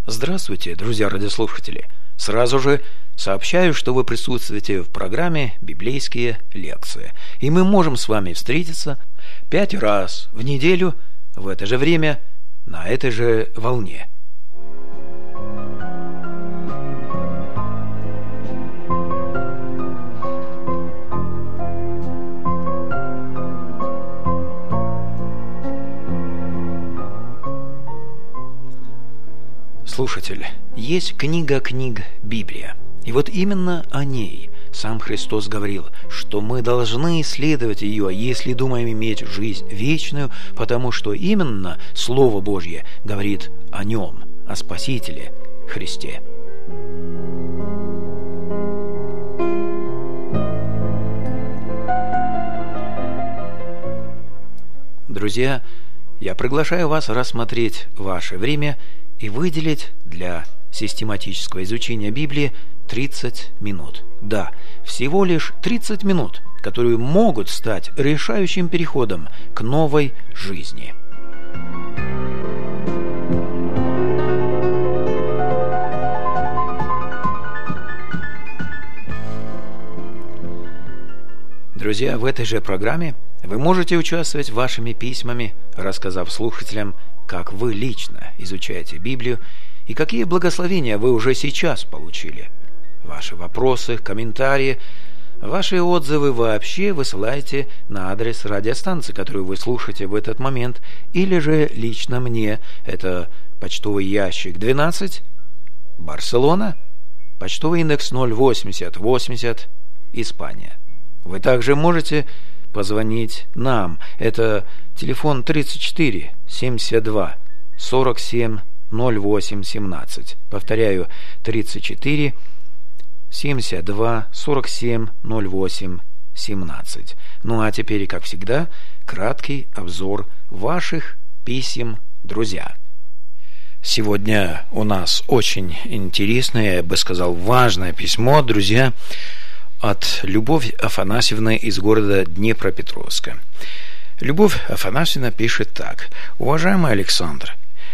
Здравствуйте, друзья радиослушатели! Сразу же сообщаю, что вы присутствуете в программе «Библейские лекции». И мы можем с вами встретиться 5 раз в неделю в это же время на этой же волне. Слушатель, есть книга книг Библия. И вот именно о ней сам Христос говорил, что мы должны исследовать ее, если думаем иметь жизнь вечную, потому что именно Слово Божье говорит о нем, о Спасителе Христе. Друзья, я приглашаю вас рассмотреть ваше время и выделить для систематического изучения Библии 30 минут. Да, всего лишь 30 минут, которые могут стать решающим переходом к новой жизни. Друзья, в этой же программе вы можете участвовать вашими письмами, рассказав слушателям, как вы лично изучаете Библию и какие благословения вы уже сейчас получили. Ваши вопросы, комментарии, ваши отзывы вообще высылайте на адрес радиостанции, которую вы слушаете в этот момент, или же лично мне. Это почтовый ящик 12, Барселона, почтовый индекс 08080, Испания. Вы также можете позвонить нам. Это телефон 34 72 47 08 17. Повторяю, 34 72 47 08 17. Ну а теперь, как всегда, краткий обзор ваших писем, друзья. Сегодня у нас очень интересное, я бы сказал, важное письмо, друзья, от Любовь Афанасьевны из города Днепропетровска. Любовь Афанасьевна пишет так: «Уважаемый Александр,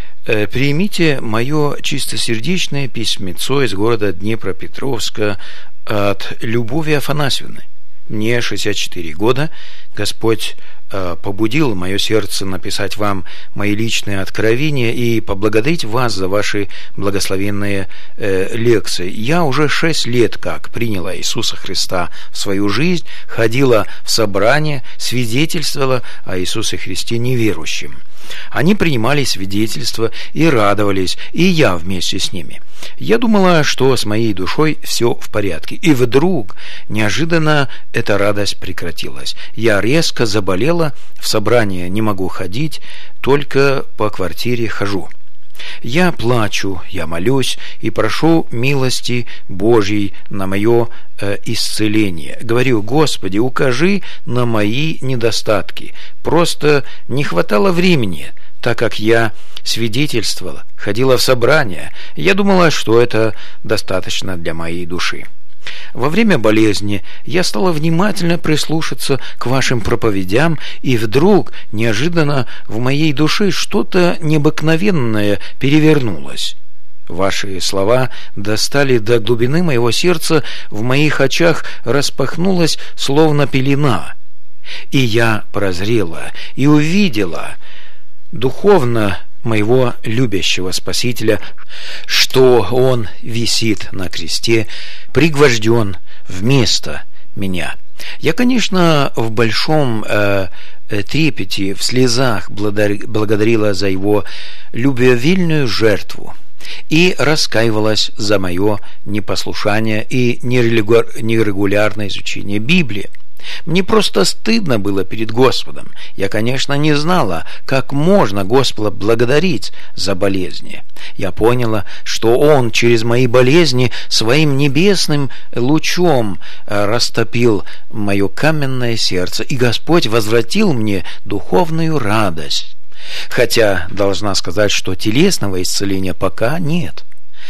примите мое чистосердечное письмецо из города Днепропетровска от Любови Афанасьевны. Мне 64 года. Господь побудил мое сердце написать вам мои личные откровения и поблагодарить вас за ваши благословенные лекции. Я уже 6 лет как приняла Иисуса Христа в свою жизнь, ходила в собрания, свидетельствовала о Иисусе Христе неверующим. Они принимали свидетельства и радовались, и я вместе с ними. Я думала, что с моей душой все в порядке. И вдруг, неожиданно, эта радость прекратилась. Я резко заболела, в собрание не могу ходить, только по квартире хожу. Я плачу, я молюсь и прошу милости Божьей на мое исцеление. Говорю: Господи, укажи на мои недостатки. Просто не хватало времени, так как я свидетельствовала, ходила в собрания. Я думала, что это достаточно для моей души. Во время болезни я стала внимательно прислушаться к вашим проповедям, и вдруг, неожиданно, в моей душе что-то необыкновенное перевернулось. Ваши слова достали до глубины моего сердца, в моих очах распахнулась словно пелена. И я прозрела и увидела духовно моего любящего Спасителя, что Он висит на кресте, пригвожден вместо меня. Я, конечно, в большом трепете, в слезах благодарила за Его любвеобильную жертву и раскаивалась за мое непослушание и нерегулярное изучение Библии. Мне просто стыдно было перед Господом. Я, конечно, не знала, как можно Господа благодарить за болезни. Я поняла, что Он через мои болезни своим небесным лучом растопил мое каменное сердце, и Господь возвратил мне духовную радость. Хотя, должна сказать, что телесного исцеления пока нет.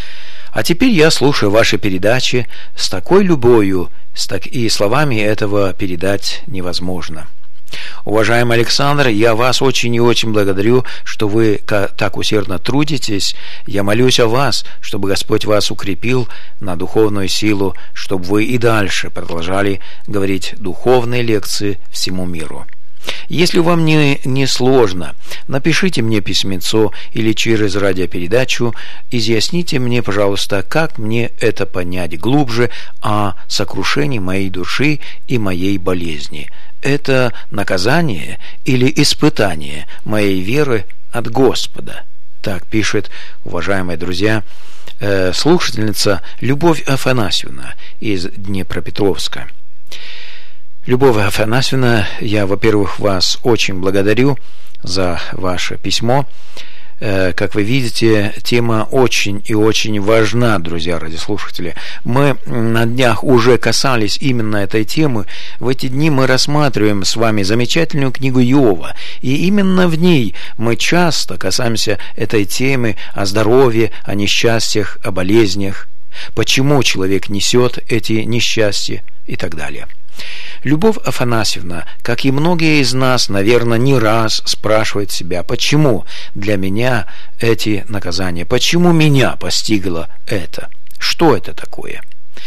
А теперь я слушаю ваши передачи с такой любовью, и словами этого передать невозможно. Уважаемый Александр, я вас очень и очень благодарю, что вы так усердно трудитесь. Я молюсь о вас, чтобы Господь вас укрепил на духовную силу, чтобы вы и дальше продолжали говорить духовные лекции всему миру. Если вам не сложно, напишите мне письмецо или через радиопередачу, изъясните мне, пожалуйста, как мне это понять глубже о сокрушении моей души и моей болезни. Это наказание или испытание моей веры от Господа? Так пишет, уважаемые друзья, слушательница Любовь Афанасьевна из Днепропетровска. Любовь Афанасьевна, я, во-первых, вас очень благодарю за ваше письмо. Как вы видите, тема очень и очень важна, друзья радиослушатели. Мы на днях уже касались именно этой темы. В эти дни мы рассматриваем с вами замечательную книгу Иова. И именно в ней мы часто касаемся этой темы о здоровье, о несчастьях, о болезнях. Почему человек несет эти несчастья и так далее. Любовь Афанасьевна, как и многие из нас, наверное, не раз спрашивает себя, почему для меня эти наказания, почему меня постигло это, что это такое?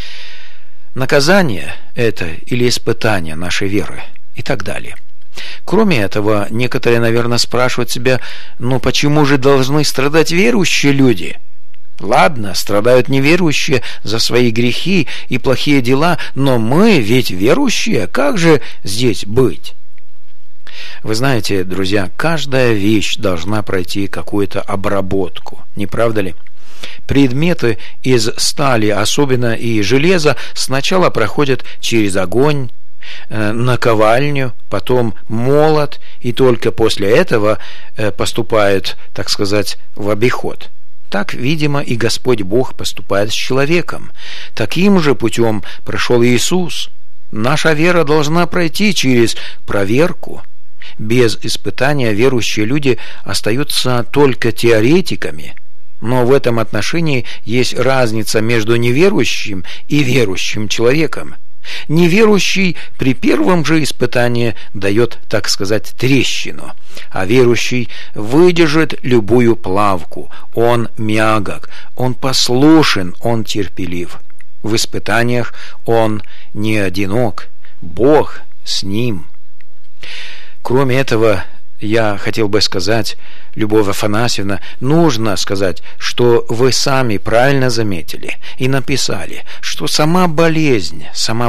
Наказание это или испытание нашей веры и так далее. Кроме этого, некоторые, наверное, спрашивают себя, почему же должны страдать верующие люди? Ладно, страдают неверующие за свои грехи и плохие дела, но мы ведь верующие, как же здесь быть? Вы знаете, друзья, каждая вещь должна пройти какую-то обработку, не правда ли? Предметы из стали, особенно и железа, сначала проходят через огонь, наковальню, потом молот, и только после этого поступают, так сказать, в обиход. Так, видимо, и Господь Бог поступает с человеком. Таким же путем прошел Иисус. Наша вера должна пройти через проверку. Без испытания верующие люди остаются только теоретиками. Но в этом отношении есть разница между неверующим и верующим человеком. Неверующий при первом же испытании дает, так сказать, трещину, а верующий выдержит любую плавку. Он мягок, он послушен, он терпелив. В испытаниях он не одинок, Бог с ним. Кроме этого, я хотел бы сказать, Любовь Афанасьевна, нужно сказать, что вы сами правильно заметили и написали, что сама болезнь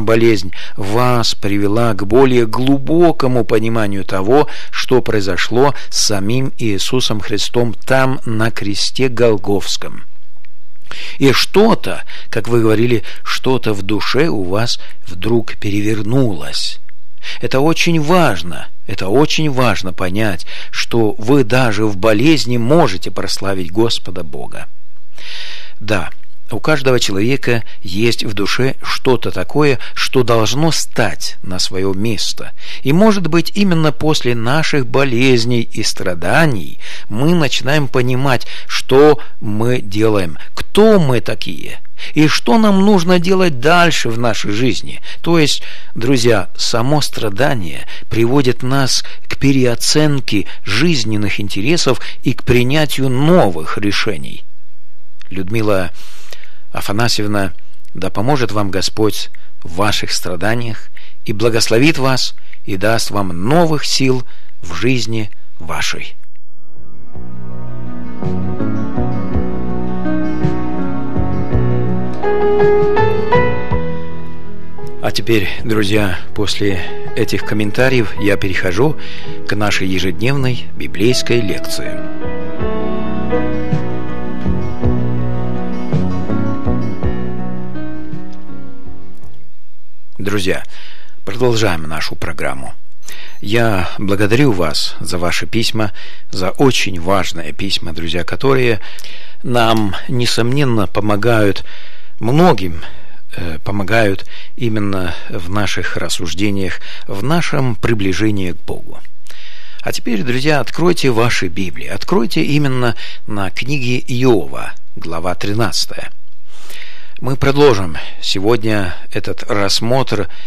вас привела к более глубокому пониманию того, что произошло с самим Иисусом Христом там, на кресте Голгофском. И что-то, как вы говорили, что-то в душе у вас вдруг перевернулось. Это очень важно понять, что вы даже в болезни можете прославить Господа Бога. Да, у каждого человека есть в душе что-то такое, что должно стать на свое место. И, может быть, именно после наших болезней и страданий мы начинаем понимать, что мы делаем, кто мы такие, и что нам нужно делать дальше в нашей жизни. То есть, друзья, само страдание приводит нас к переоценке жизненных интересов и к принятию новых решений. Людмила Афанасьевна, да поможет вам Господь в ваших страданиях и благословит вас и даст вам новых сил в жизни вашей. А теперь, друзья, после этих комментариев я перехожу к нашей ежедневной библейской лекции. Друзья, продолжаем нашу программу. Я благодарю вас за ваши письма, за очень важные письма, друзья, которые нам, несомненно, помогают многим, помогают именно в наших рассуждениях, в нашем приближении к Богу. А теперь, друзья, откройте ваши Библии, откройте именно на книге Иова, глава 13. Мы продолжим сегодня этот рассмотр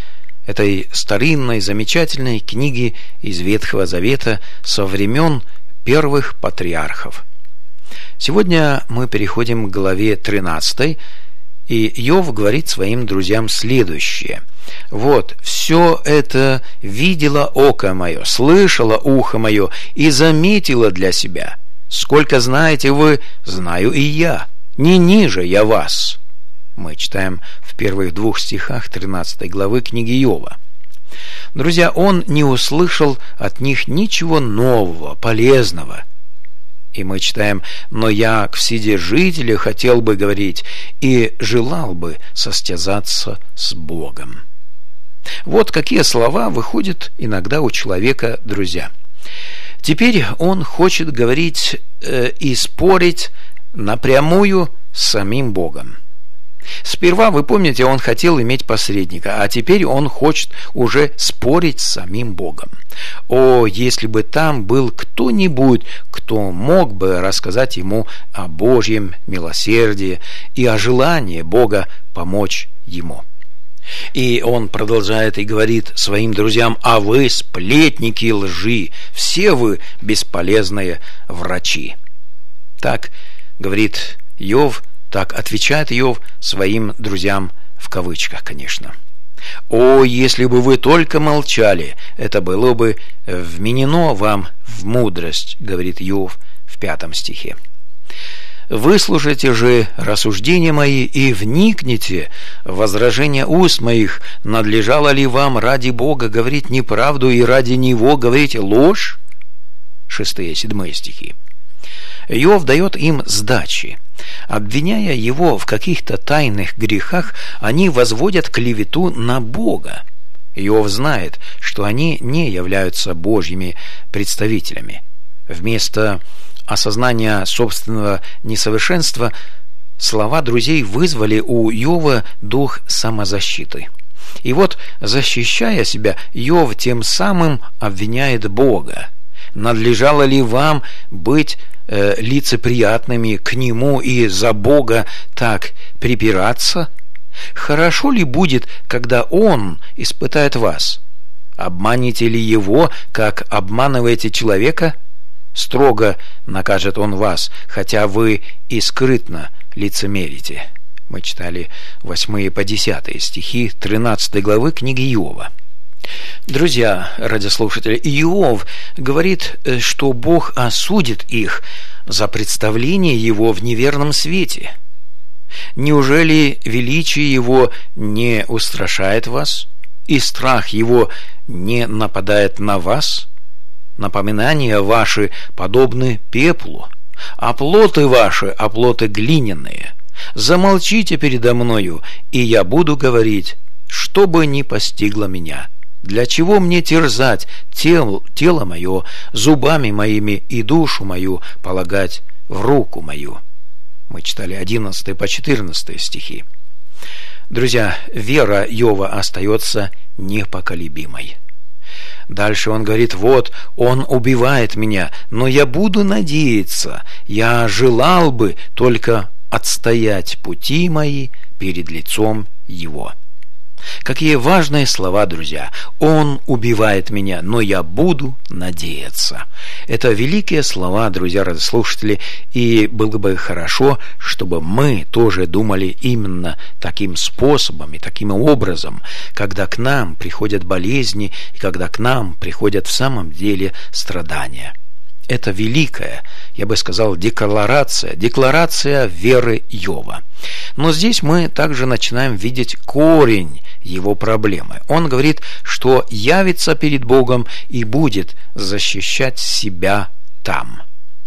этой старинной, замечательной книги из Ветхого Завета со времен первых патриархов. Сегодня мы переходим к главе 13, и Иов говорит своим друзьям следующее. «Вот, все это видело око мое, слышало ухо мое и заметило для себя. Сколько знаете вы, знаю и я, не ниже я вас». Мы читаем в первых 2 стихах 13 главы книги Иова. Друзья, он не услышал от них ничего нового, полезного. И мы читаем: «Но я к Вседержителю хотел бы говорить и желал бы состязаться с Богом». Вот какие слова выходят иногда у человека, друзья. Теперь он хочет говорить и спорить напрямую с самим Богом. Сперва, вы помните, он хотел иметь посредника, а теперь он хочет уже спорить с самим Богом. О, если бы там был кто-нибудь, кто мог бы рассказать ему о Божьем милосердии и о желании Бога помочь ему. И он продолжает и говорит своим друзьям: «А вы сплетники лжи, все вы бесполезные врачи». Так говорит Иов. Так отвечает Иов своим друзьям, в кавычках, конечно. «О, если бы вы только молчали, это было бы вменено вам в мудрость», говорит Иов в 5 стихе. «Выслушайте же рассуждения мои и вникните в возражения уст моих. Надлежало ли вам ради Бога говорить неправду и ради Него говорить ложь?» 6-7 стихи. Иов дает им сдачи. Обвиняя его в каких-то тайных грехах, они возводят клевету на Бога. Иов знает, что они не являются Божьими представителями. Вместо осознания собственного несовершенства слова друзей вызвали у Иова дух самозащиты. И вот, защищая себя, Иов тем самым обвиняет Бога. Надлежало ли вам быть лицеприятными к Нему и за Бога так припираться? Хорошо ли будет, когда Он испытает вас? Обманете ли Его, как обманываете человека? Строго накажет Он вас, хотя вы и скрытно лицемерите. Мы читали 8-10 стихи 13 главы книги Иова. Друзья, радиослушатели, Иов говорит, что Бог осудит их за представление Его в неверном свете. Неужели величие Его не устрашает вас, и страх Его не нападает на вас? Напоминания ваши подобны пеплу, а плоты ваши, оплоты глиняные. Замолчите передо мною, и я буду говорить, что бы ни постигло меня. Для чего мне терзать тело мое, зубами моими и душу мою полагать в руку мою? Мы читали 11-14 стихи. Друзья, вера Иова остается непоколебимой. Дальше он говорит: «Вот, он убивает меня, но я буду надеяться, я желал бы только отстоять пути мои перед лицом его». Какие важные слова, друзья! Он убивает меня, но я буду надеяться. Это великие слова, друзья, радиослушатели, и было бы хорошо, чтобы мы тоже думали именно таким способом и таким образом, когда к нам приходят болезни и когда к нам приходят в самом деле страдания. Это великая, я бы сказал, декларация веры Иова. Но здесь мы также начинаем видеть корень его проблемы. Он говорит, что явится перед Богом и будет защищать себя там.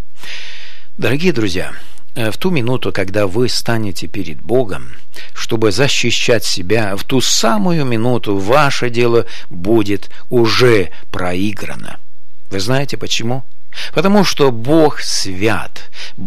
Дорогие друзья, в ту минуту, когда вы станете перед Богом, чтобы защищать себя, в ту самую минуту ваше дело будет уже проиграно. Вы знаете почему? Потому что Бог свят,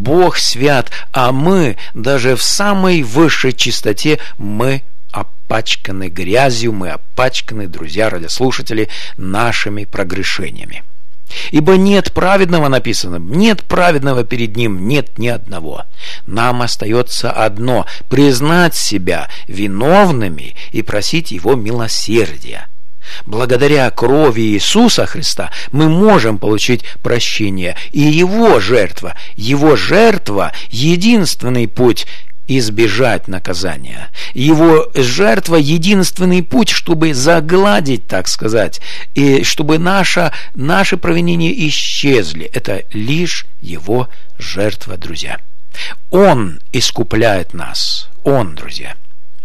а мы даже в самой высшей чистоте мы опачканы грязью, мы опачканы, друзья, радиослушатели, нашими прогрешениями. Ибо нет праведного, написано, нет праведного перед Ним, нет ни одного. Нам остается одно – признать себя виновными и просить Его милосердия. Благодаря крови Иисуса Христа мы можем получить прощение. И Его жертва – единственный путь избежать наказания. Его жертва – единственный путь, чтобы загладить, так сказать, и чтобы наши провинения исчезли. Это лишь Его жертва, друзья. Он искупляет нас. Он, друзья.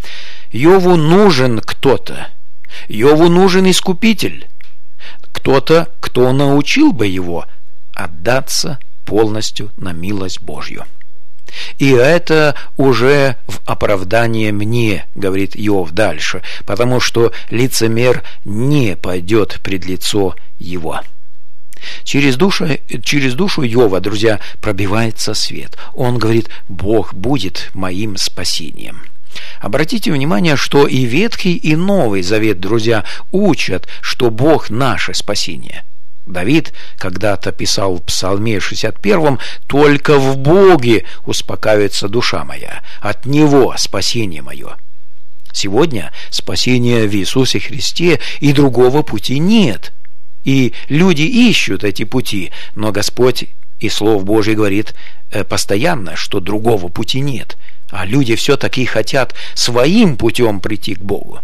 Йову нужен кто-то. Йову нужен искупитель. Кто-то, кто научил бы его отдаться полностью на милость Божью. И это уже в оправдание мне, говорит Иов дальше, потому что лицемер не пойдет пред лицо его. Через душу Иова, друзья, пробивается свет. Он говорит: Бог будет моим спасением. Обратите внимание, что и Ветхий, и Новый Завет, друзья, учат, что Бог наше спасение. Давид когда-то писал в Псалме 61: «Только в Боге успокаивается душа моя, от Него спасение мое». Сегодня спасение в Иисусе Христе, и другого пути нет. И люди ищут эти пути, но Господь и Слово Божье говорит постоянно, что другого пути нет. А люди все-таки хотят своим путем прийти к Богу.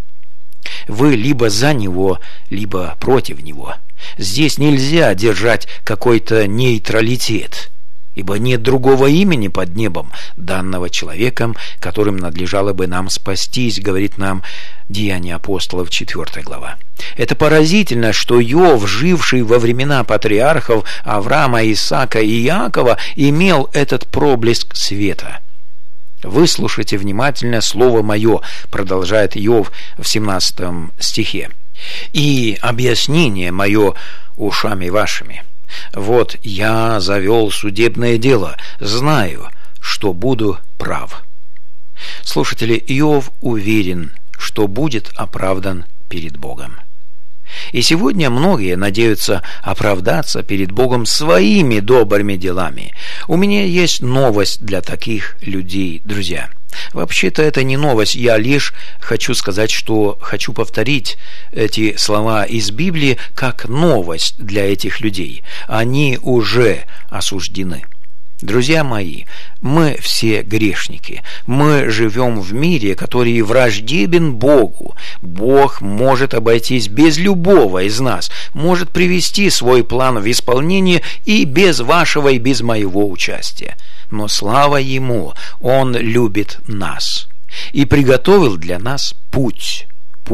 Вы либо за Него, либо против Него. Здесь нельзя держать какой-то нейтралитет, ибо нет другого имени под небом, данного человеком, которым надлежало бы нам спастись, говорит нам Деяния апостолов, 4 глава. Это поразительно, что Иов, живший во времена патриархов Авраама, Исаака и Иакова, имел этот проблеск света. «Выслушайте внимательно слово мое», продолжает Иов в 17 стихе, «и объяснение мое ушами вашими. Вот я завел судебное дело, знаю, что буду прав». Слушатели, Иов уверен, что будет оправдан перед Богом. И сегодня многие надеются оправдаться перед Богом своими добрыми делами. У меня есть новость для таких людей, друзья. Вообще-то это не новость, я лишь хочу сказать, что хочу повторить эти слова из Библии как новость для этих людей. Они уже осуждены. Друзья мои, мы все грешники. Мы живем в мире, который враждебен Богу. Бог может обойтись без любого из нас, может привести свой план в исполнение и без вашего, и без моего участия. Но слава Ему, Он любит нас и приготовил для нас путь,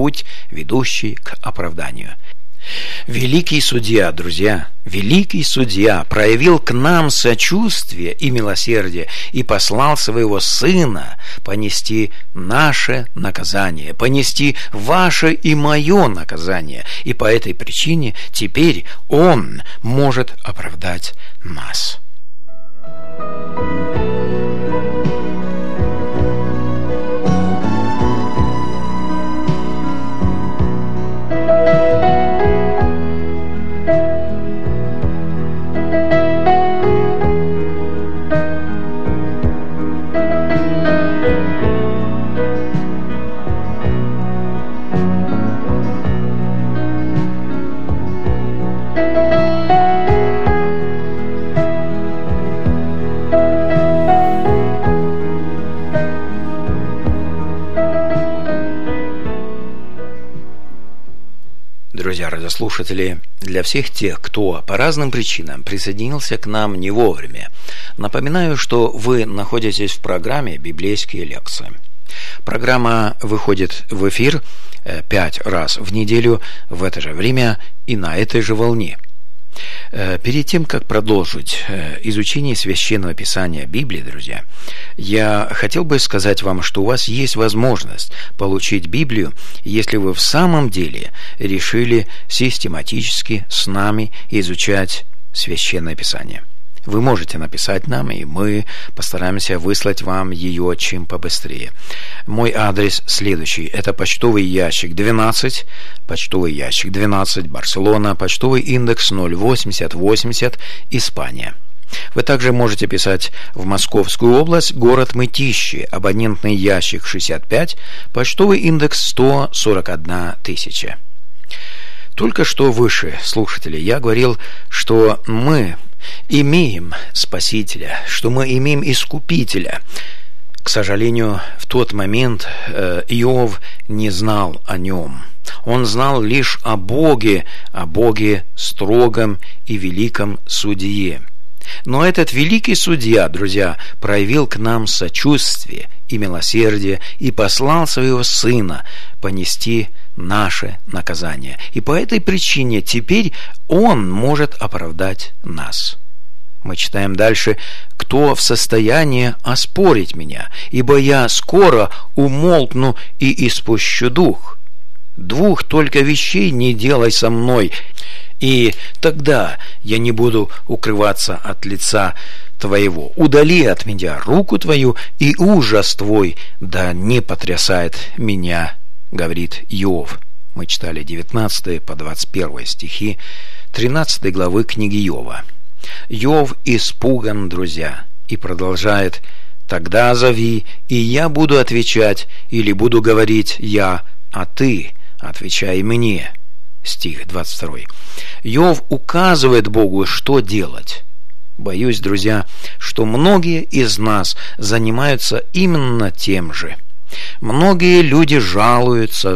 ведущий к оправданию. Великий судья, друзья, великий судья проявил к нам сочувствие и милосердие и послал своего Сына понести наше наказание, понести ваше и мое наказание. И по этой причине теперь Он может оправдать нас. Друзья радиослушатели, для всех тех, кто по разным причинам присоединился к нам не вовремя, напоминаю, что вы находитесь в программе «Библейские лекции». Программа выходит в эфир 5 раз в неделю в это же время и на этой же волне. Перед тем, как продолжить изучение Священного Писания Библии, друзья, я хотел бы сказать вам, что у вас есть возможность получить Библию, если вы в самом деле решили систематически с нами изучать Священное Писание. Вы можете написать нам, и мы постараемся выслать вам ее чем побыстрее. Мой адрес следующий. Это почтовый ящик 12, Барселона, почтовый индекс 08080, Испания. Вы также можете писать в Московскую область, город Мытищи, абонентный ящик 65, почтовый индекс 141 000. Только что выше, слушатели, я говорил, что мы имеем Спасителя, что мы имеем Искупителя. К сожалению, в тот момент Иов не знал о нем. Он знал лишь о Боге строгом и великом судье. Но этот великий судья, друзья, проявил к нам сочувствие и милосердие и послал своего Сына понести наше наказание. И по этой причине теперь Он может оправдать нас. Мы читаем дальше: «Кто в состоянии оспорить меня? Ибо я скоро умолкну и испущу дух. 2 только вещей не делай со мной, и тогда я не буду укрываться от лица Твоего. Удали от меня руку Твою, и ужас Твой да не потрясает меня», говорит Иов. Мы читали 19 по 21 стихи 13 главы книги Иова. Иов испуган, друзья, и продолжает: «Тогда зови, и я буду отвечать, или буду говорить я, а ты отвечай мне». Стих 22. Иов указывает Богу, что делать. Боюсь, друзья, что многие из нас занимаются именно тем же. Многие люди жалуются,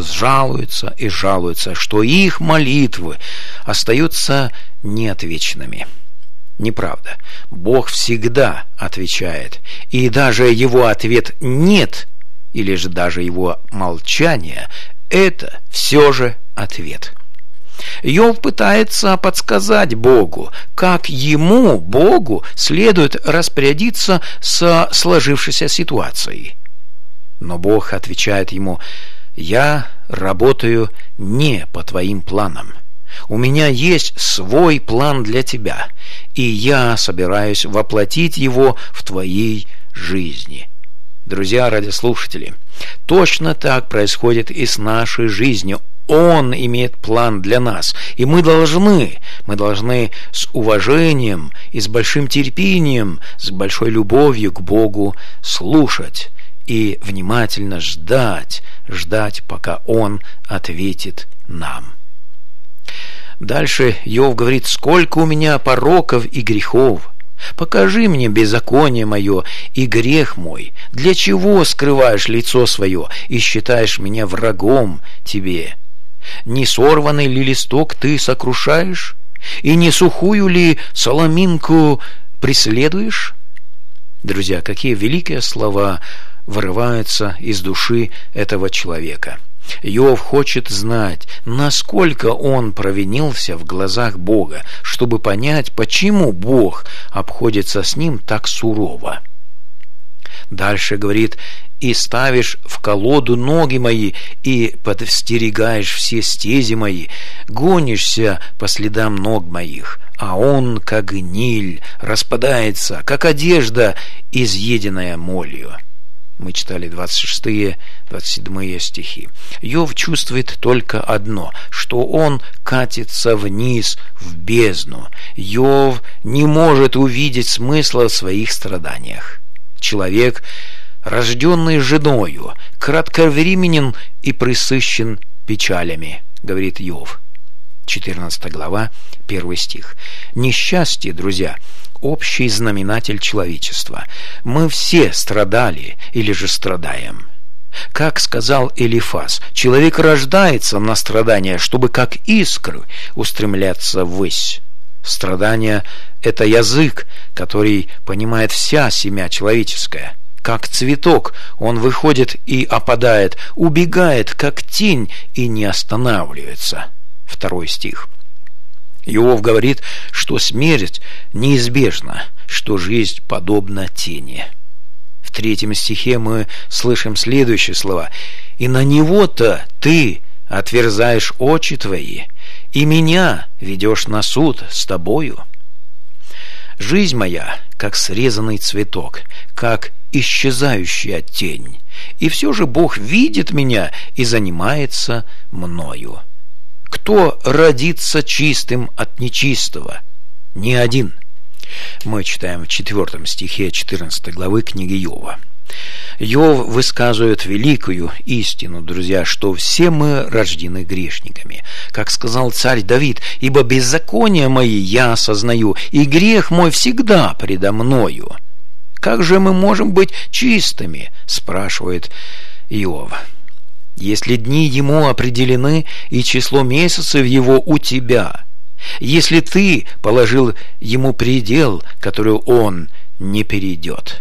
что их молитвы остаются неотвеченными. Неправда. Бог всегда отвечает, и даже его ответ «нет», или же даже его молчание – это все же ответ. Иов пытается подсказать Богу, как ему, Богу, следует распорядиться со сложившейся ситуацией. Но Бог отвечает ему: «Я работаю не по твоим планам. У меня есть свой план для тебя, и я собираюсь воплотить его в твоей жизни». Друзья, радиослушатели, точно так происходит и с нашей жизнью. Он имеет план для нас, и мы должны с уважением и с большим терпением, с большой любовью к Богу слушать и внимательно ждать, пока Он ответит нам. Дальше Иов говорит: «Сколько у меня пороков и грехов! Покажи мне беззаконие мое и грех мой. Для чего скрываешь лицо свое и считаешь меня врагом тебе? Не сорванный ли листок ты сокрушаешь, и не сухую ли соломинку преследуешь?» Друзья, какие великие слова вырываются из души этого человека. Иов хочет знать, насколько он провинился в глазах Бога, чтобы понять, почему Бог обходится с ним так сурово. Дальше говорит: «И ставишь в колоду ноги мои, и подстерегаешь все стези мои, гонишься по следам ног моих, а он, как гниль, распадается, как одежда, изъеденная молью». Мы читали 26-27 стихи. Иов чувствует только одно, что он катится вниз в бездну. Иов не может увидеть смысла в своих страданиях. Человек, рожденный женою, кратковременен и пресыщен печалями, говорит Иов. 14 глава, 1 стих. Несчастье, друзья, общий знаменатель человечества. Мы все страдали или же страдаем. Как сказал Элифаз, человек рождается на страдания, чтобы как искры устремляться ввысь. Страдание – это язык, который понимает вся семя человеческая. Как цветок, он выходит и опадает, убегает, как тень, и не останавливается. 2 стих. Иов говорит, что смерть неизбежна, что жизнь подобна тени. В 3 стихе мы слышим следующие слова: «И на него-то ты отверзаешь очи твои, и меня ведешь на суд с тобою. Жизнь моя, как срезанный цветок, как исчезающая тень, и все же Бог видит меня и занимается мною. Кто родится чистым от нечистого? Ни один». Мы читаем в 4 стихе 14 главы книги Иова. Иов высказывает великую истину, друзья, что все мы рождены грешниками. Как сказал царь Давид: «Ибо беззакония мои я осознаю, и грех мой всегда предо мною». «Как же мы можем быть чистыми?» – спрашивает Иов. «Если дни ему определены, и число месяцев его у тебя, если ты положил ему предел, который он не перейдет».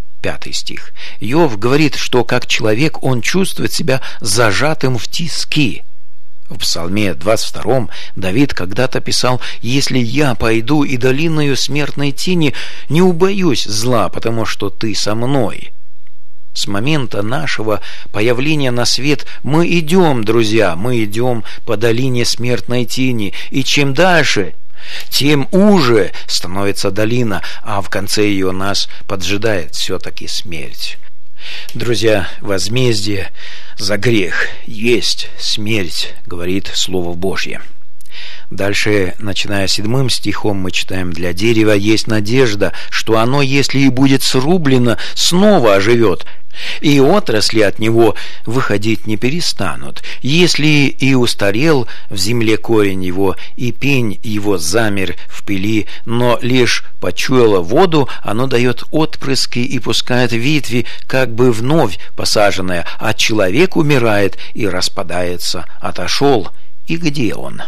5 стих. Иов говорит, что как человек он чувствует себя зажатым в тиски. В Псалме 22 Давид когда-то писал: «Если я пойду и долиною смертной тени, не убоюсь зла, потому что ты со мной». С момента нашего появления на свет мы идем, друзья, мы идем по долине смертной тени, и чем дальше, тем уже становится долина, а в конце ее нас поджидает все-таки смерть. Друзья, возмездие за грех есть смерть, говорит Слово Божье. Дальше, начиная 7 стихом, мы читаем: «Для дерева есть надежда, что оно, если и будет срублено, снова оживет, и отрасли от него выходить не перестанут. Если и устарел в земле корень его, и пень его замер в пыли, но лишь почуяло воду, оно дает отпрыски и пускает ветви, как бы вновь посаженное, а человек умирает и распадается. Отошел, и где он?»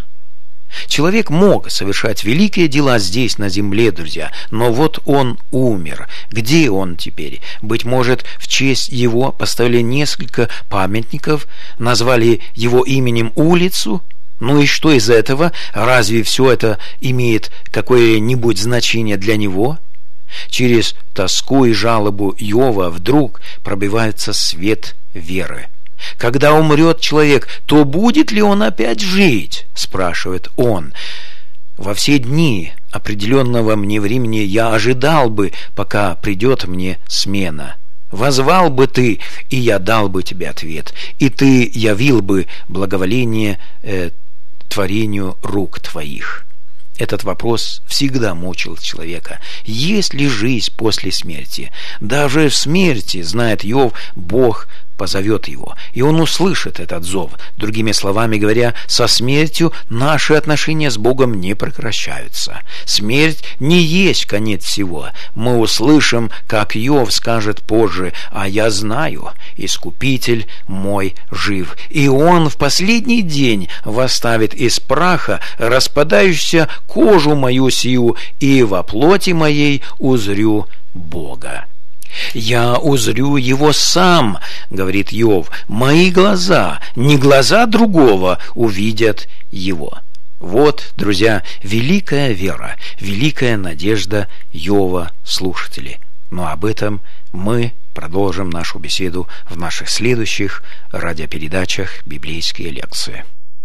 Человек мог совершать великие дела здесь, на земле, друзья, но вот он умер. Где он теперь? Быть может, в честь его поставили несколько памятников, назвали его именем улицу? Ну и что из этого? Разве все это имеет какое-нибудь значение для него? Через тоску и жалобу Иова вдруг пробивается свет веры. «Когда умрет человек, то будет ли он опять жить?» – спрашивает он. «Во все дни определенного мне времени я ожидал бы, пока придет мне смена. Возвал бы ты, и я дал бы тебе ответ, и ты явил бы благоволение творению рук твоих». Этот вопрос всегда мучил человека. Есть ли жизнь после смерти? Даже в смерти, знает Иов, Бог позовет его, и он услышит этот зов. Другими словами говоря, со смертью наши отношения с Богом не прекращаются. Смерть не есть конец всего. Мы услышим, как Иов скажет позже: «А я знаю, Искупитель мой жив, и он в последний день восставит из праха распадающуюся кожу мою сию, и во плоти моей узрю Бога». «Я узрю его сам, — говорит Иов, — мои глаза, не глаза другого, увидят его». Вот, друзья, великая вера, великая надежда Иова, слушатели. Но об этом мы продолжим нашу беседу в наших следующих радиопередачах «Библейские лекции».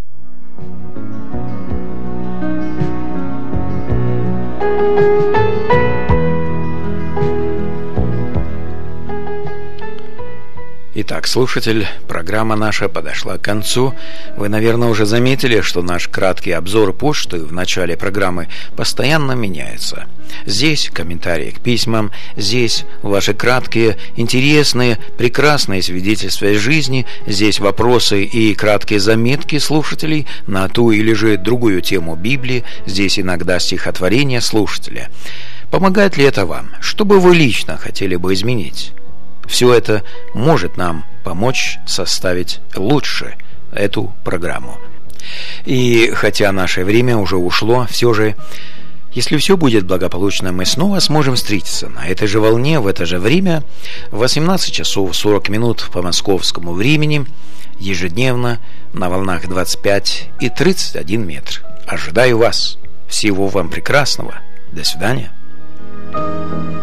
Итак, слушатель, программа наша подошла к концу. Вы, наверное, уже заметили, что наш краткий обзор почты в начале программы постоянно меняется. Здесь комментарии к письмам, здесь ваши краткие, интересные, прекрасные свидетельства из жизни, здесь вопросы и краткие заметки слушателей на ту или же другую тему Библии, здесь иногда стихотворения слушателя. Помогает ли это вам? Что бы вы лично хотели бы изменить? Все это может нам помочь составить лучше эту программу. И хотя наше время уже ушло, все же, если все будет благополучно, мы снова сможем встретиться на этой же волне, в это же время, в 18 часов 40 минут по московскому времени, ежедневно на волнах 25 и 31 метр. Ожидаю вас. Всего вам прекрасного. До свидания.